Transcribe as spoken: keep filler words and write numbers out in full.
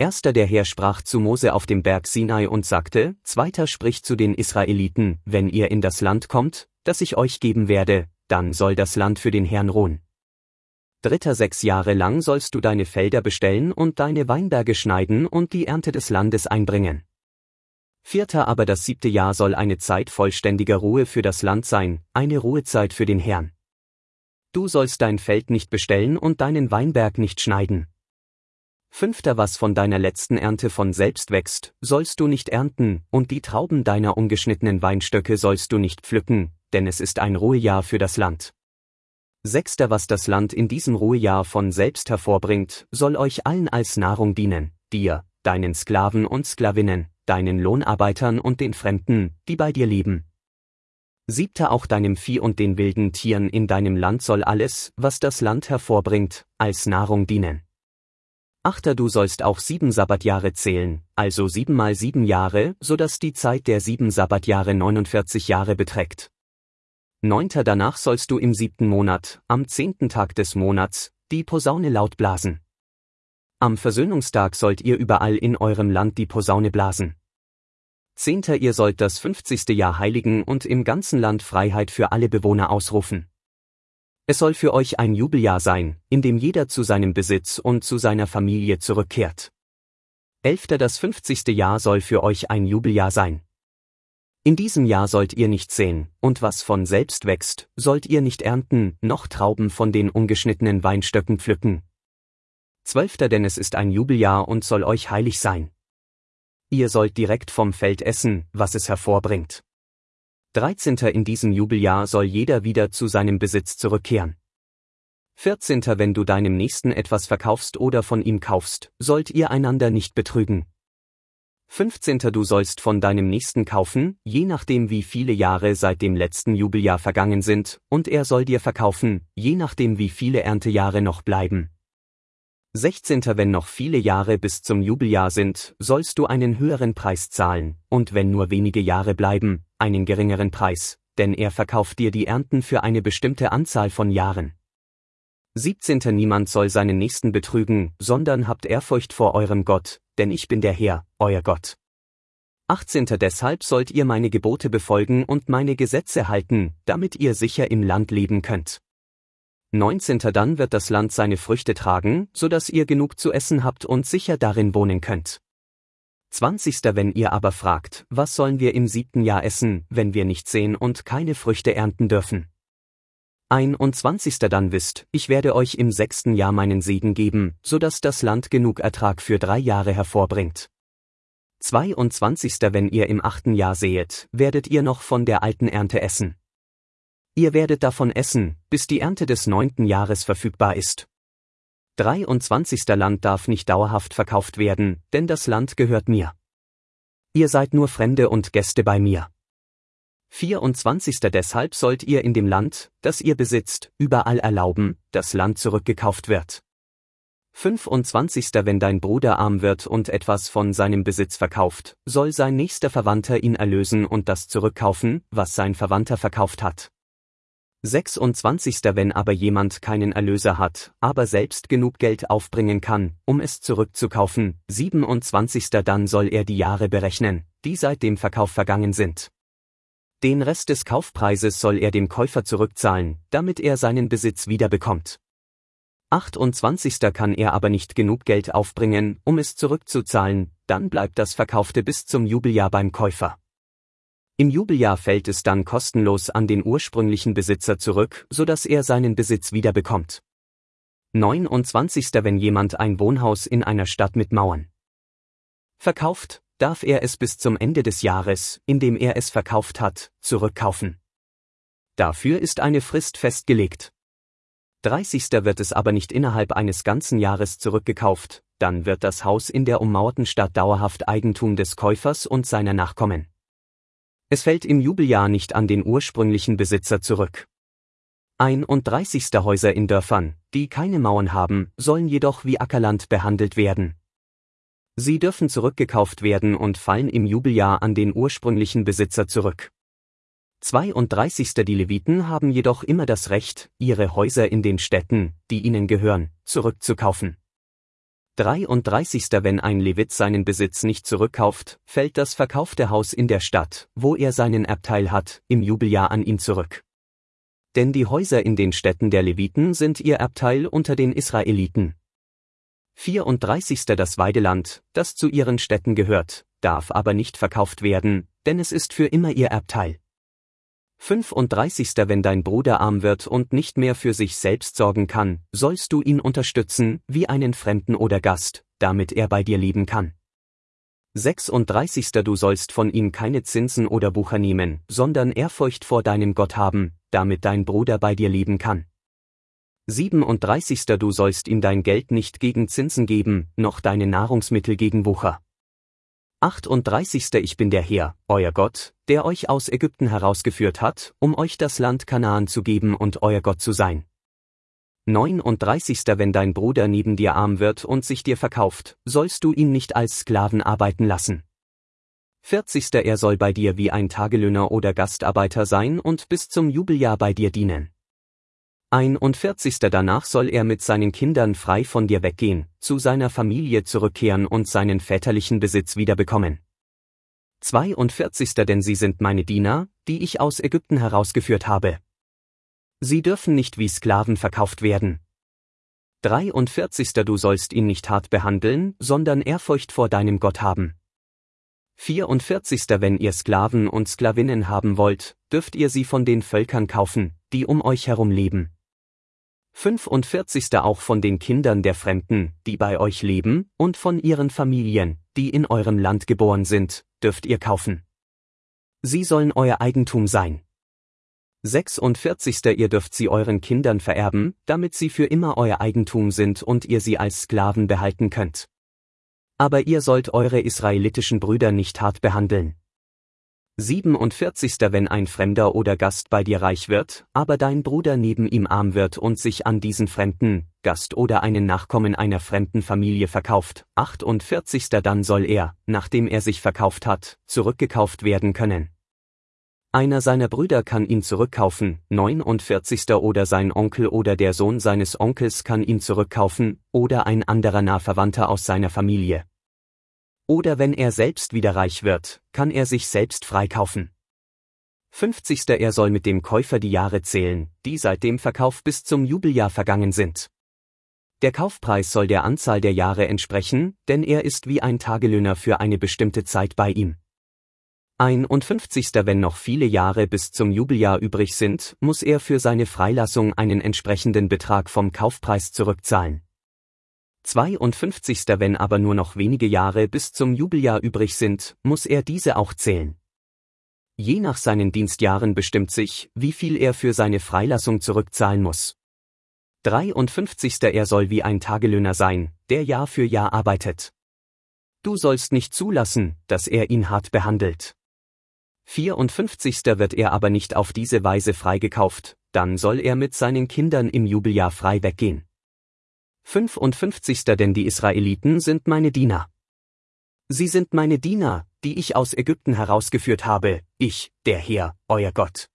Erster der Herr sprach zu Mose auf dem Berg Sinai und sagte, Zweiter spricht zu den Israeliten, wenn ihr in das Land kommt, das ich euch geben werde, dann soll das Land für den Herrn ruhen. Dritter sechs Jahre lang sollst du deine Felder bestellen und deine Weinberge schneiden und die Ernte des Landes einbringen. Vierter aber das siebte Jahr soll eine Zeit vollständiger Ruhe für das Land sein, eine Ruhezeit für den Herrn. Du sollst dein Feld nicht bestellen und deinen Weinberg nicht schneiden. Fünfter was von deiner letzten Ernte von selbst wächst, sollst du nicht ernten, und die Trauben deiner ungeschnittenen Weinstöcke sollst du nicht pflücken, denn es ist ein Ruhejahr für das Land. Sechster was das Land in diesem Ruhejahr von selbst hervorbringt, soll euch allen als Nahrung dienen, dir, deinen Sklaven und Sklavinnen, deinen Lohnarbeitern und den Fremden, die bei dir leben. Siebter auch deinem Vieh und den wilden Tieren in deinem Land soll alles, was das Land hervorbringt, als Nahrung dienen. Achter du sollst auch sieben Sabbatjahre zählen, also sieben mal sieben Jahre, so dass die Zeit der sieben Sabbatjahre neunundvierzig Jahre beträgt. Neunter danach sollst du im siebten Monat, am zehnten Tag des Monats, die Posaune laut blasen. Am Versöhnungstag sollt ihr überall in eurem Land die Posaune blasen. Zehnter ihr sollt das fünfzigste Jahr heiligen und im ganzen Land Freiheit für alle Bewohner ausrufen. Es soll für euch ein Jubeljahr sein, in dem jeder zu seinem Besitz und zu seiner Familie zurückkehrt. Elfter das fünfzigste Jahr soll für euch ein Jubeljahr sein. In diesem Jahr sollt ihr nicht säen, und was von selbst wächst, sollt ihr nicht ernten, noch Trauben von den ungeschnittenen Weinstöcken pflücken. Zwölfter denn es ist ein Jubeljahr und soll euch heilig sein. Ihr sollt direkt vom Feld essen, was es hervorbringt. Dreizehnter in diesem Jubeljahr soll jeder wieder zu seinem Besitz zurückkehren. Vierzehnter wenn du deinem Nächsten etwas verkaufst oder von ihm kaufst, sollt ihr einander nicht betrügen. Fünfzehnter du sollst von deinem Nächsten kaufen, je nachdem wie viele Jahre seit dem letzten Jubeljahr vergangen sind, und er soll dir verkaufen, je nachdem wie viele Erntejahre noch bleiben. Sechzehnter wenn noch viele Jahre bis zum Jubeljahr sind, sollst du einen höheren Preis zahlen, und wenn nur wenige Jahre bleiben, einen geringeren Preis, denn er verkauft dir die Ernten für eine bestimmte Anzahl von Jahren. Siebzehnter niemand soll seinen Nächsten betrügen, sondern habt Ehrfurcht vor eurem Gott, denn ich bin der Herr, euer Gott. Achtzehnter deshalb sollt ihr meine Gebote befolgen und meine Gesetze halten, damit ihr sicher im Land leben könnt. Neunzehnter dann wird das Land seine Früchte tragen, so dass ihr genug zu essen habt und sicher darin wohnen könnt. Zwanzigster wenn ihr aber fragt, was sollen wir im siebten Jahr essen, wenn wir nicht säen und keine Früchte ernten dürfen? Einundzwanzigster dann wisst, ich werde euch im sechsten Jahr meinen Segen geben, so dass das Land genug Ertrag für drei Jahre hervorbringt. Zweiundzwanzigster wenn ihr im achten Jahr säet, werdet ihr noch von der alten Ernte essen. Ihr werdet davon essen, bis die Ernte des neunten Jahres verfügbar ist. Dreiundzwanzigster Land darf nicht dauerhaft verkauft werden, denn das Land gehört mir. Ihr seid nur Fremde und Gäste bei mir. Vierundzwanzigster deshalb sollt ihr in dem Land, das ihr besitzt, überall erlauben, dass Land zurückgekauft wird. Fünfundzwanzigster wenn dein Bruder arm wird und etwas von seinem Besitz verkauft, soll sein nächster Verwandter ihn erlösen und das zurückkaufen, was sein Verwandter verkauft hat. Sechsundzwanzigster wenn aber jemand keinen Erlöser hat, aber selbst genug Geld aufbringen kann, um es zurückzukaufen. Siebenundzwanzigster dann soll er die Jahre berechnen, die seit dem Verkauf vergangen sind. Den Rest des Kaufpreises soll er dem Käufer zurückzahlen, damit er seinen Besitz wiederbekommt. achtundzwanzigster kann er aber nicht genug Geld aufbringen, um es zurückzuzahlen, dann bleibt das Verkaufte bis zum Jubeljahr beim Käufer. Im Jubeljahr fällt es dann kostenlos an den ursprünglichen Besitzer zurück, so dass er seinen Besitz wiederbekommt. neunundzwanzigster wenn jemand ein Wohnhaus in einer Stadt mit Mauern verkauft, darf er es bis zum Ende des Jahres, in dem er es verkauft hat, zurückkaufen. Dafür ist eine Frist festgelegt. dreißigster wird es aber nicht innerhalb eines ganzen Jahres zurückgekauft, dann wird das Haus in der ummauerten Stadt dauerhaft Eigentum des Käufers und seiner Nachkommen. Es fällt im Jubeljahr nicht an den ursprünglichen Besitzer zurück. einunddreißigster Häuser in Dörfern, die keine Mauern haben, sollen jedoch wie Ackerland behandelt werden. Sie dürfen zurückgekauft werden und fallen im Jubeljahr an den ursprünglichen Besitzer zurück. zweiunddreißigster Die Leviten haben jedoch immer das Recht, ihre Häuser in den Städten, die ihnen gehören, zurückzukaufen. dreiunddreißig. Wenn ein Levit seinen Besitz nicht zurückkauft, fällt das verkaufte Haus in der Stadt, wo er seinen Erbteil hat, im Jubeljahr an ihn zurück. Denn die Häuser in den Städten der Leviten sind ihr Erbteil unter den Israeliten. vierunddreißig. Das Weideland, das zu ihren Städten gehört, darf aber nicht verkauft werden, denn es ist für immer ihr Erbteil. fünfunddreißig. Wenn dein Bruder arm wird und nicht mehr für sich selbst sorgen kann, sollst du ihn unterstützen, wie einen Fremden oder Gast, damit er bei dir leben kann. sechsunddreißig. Du sollst von ihm keine Zinsen oder Wucher nehmen, sondern Ehrfurcht vor deinem Gott haben, damit dein Bruder bei dir leben kann. siebenunddreißig. Du sollst ihm dein Geld nicht gegen Zinsen geben, noch deine Nahrungsmittel gegen Wucher. achtunddreißig. Ich bin der Herr, euer Gott, der euch aus Ägypten herausgeführt hat, um euch das Land Kanaan zu geben und euer Gott zu sein. neununddreißig. Wenn dein Bruder neben dir arm wird und sich dir verkauft, sollst du ihn nicht als Sklaven arbeiten lassen. vierzig. Er soll bei dir wie ein Tagelöhner oder Gastarbeiter sein und bis zum Jubeljahr bei dir dienen. einundvierzig. Danach soll er mit seinen Kindern frei von dir weggehen, zu seiner Familie zurückkehren und seinen väterlichen Besitz wiederbekommen. zweiundvierzig. Denn sie sind meine Diener, die ich aus Ägypten herausgeführt habe. Sie dürfen nicht wie Sklaven verkauft werden. dreiundvierzig. Du sollst ihn nicht hart behandeln, sondern Ehrfurcht vor deinem Gott haben. vierundvierzig. Wenn ihr Sklaven und Sklavinnen haben wollt, dürft ihr sie von den Völkern kaufen, die um euch herum leben. fünfundvierzig. Auch von den Kindern der Fremden, die bei euch leben, und von ihren Familien, die in eurem Land geboren sind, dürft ihr kaufen. Sie sollen euer Eigentum sein. sechsundvierzig. Ihr dürft sie euren Kindern vererben, damit sie für immer euer Eigentum sind und ihr sie als Sklaven behalten könnt. Aber ihr sollt eure israelitischen Brüder nicht hart behandeln. siebenundvierzig. Wenn ein Fremder oder Gast bei dir reich wird, aber dein Bruder neben ihm arm wird und sich an diesen Fremden, Gast oder einen Nachkommen einer fremden Familie verkauft, achtundvierzig. Dann soll er, nachdem er sich verkauft hat, zurückgekauft werden können. Einer seiner Brüder kann ihn zurückkaufen, neunundvierzig. Oder sein Onkel oder der Sohn seines Onkels kann ihn zurückkaufen, oder ein anderer Nahverwandter aus seiner Familie. Oder wenn er selbst wieder reich wird, kann er sich selbst freikaufen. fünfzig. Er soll mit dem Käufer die Jahre zählen, die seit dem Verkauf bis zum Jubeljahr vergangen sind. Der Kaufpreis soll der Anzahl der Jahre entsprechen, denn er ist wie ein Tagelöhner für eine bestimmte Zeit bei ihm. einundfünfzig. Wenn noch viele Jahre bis zum Jubeljahr übrig sind, muss er für seine Freilassung einen entsprechenden Betrag vom Kaufpreis zurückzahlen. zweiundfünfzig. Wenn aber nur noch wenige Jahre bis zum Jubeljahr übrig sind, muss er diese auch zählen. Je nach seinen Dienstjahren bestimmt sich, wie viel er für seine Freilassung zurückzahlen muss. dreiundfünfzig. Er soll wie ein Tagelöhner sein, der Jahr für Jahr arbeitet. Du sollst nicht zulassen, dass er ihn hart behandelt. vierundfünfzig. Wird er aber nicht auf diese Weise freigekauft, dann soll er mit seinen Kindern im Jubeljahr frei weggehen. fünfundfünfzig. Denn die Israeliten sind meine Diener. Sie sind meine Diener, die ich aus Ägypten herausgeführt habe, ich, der Herr, euer Gott.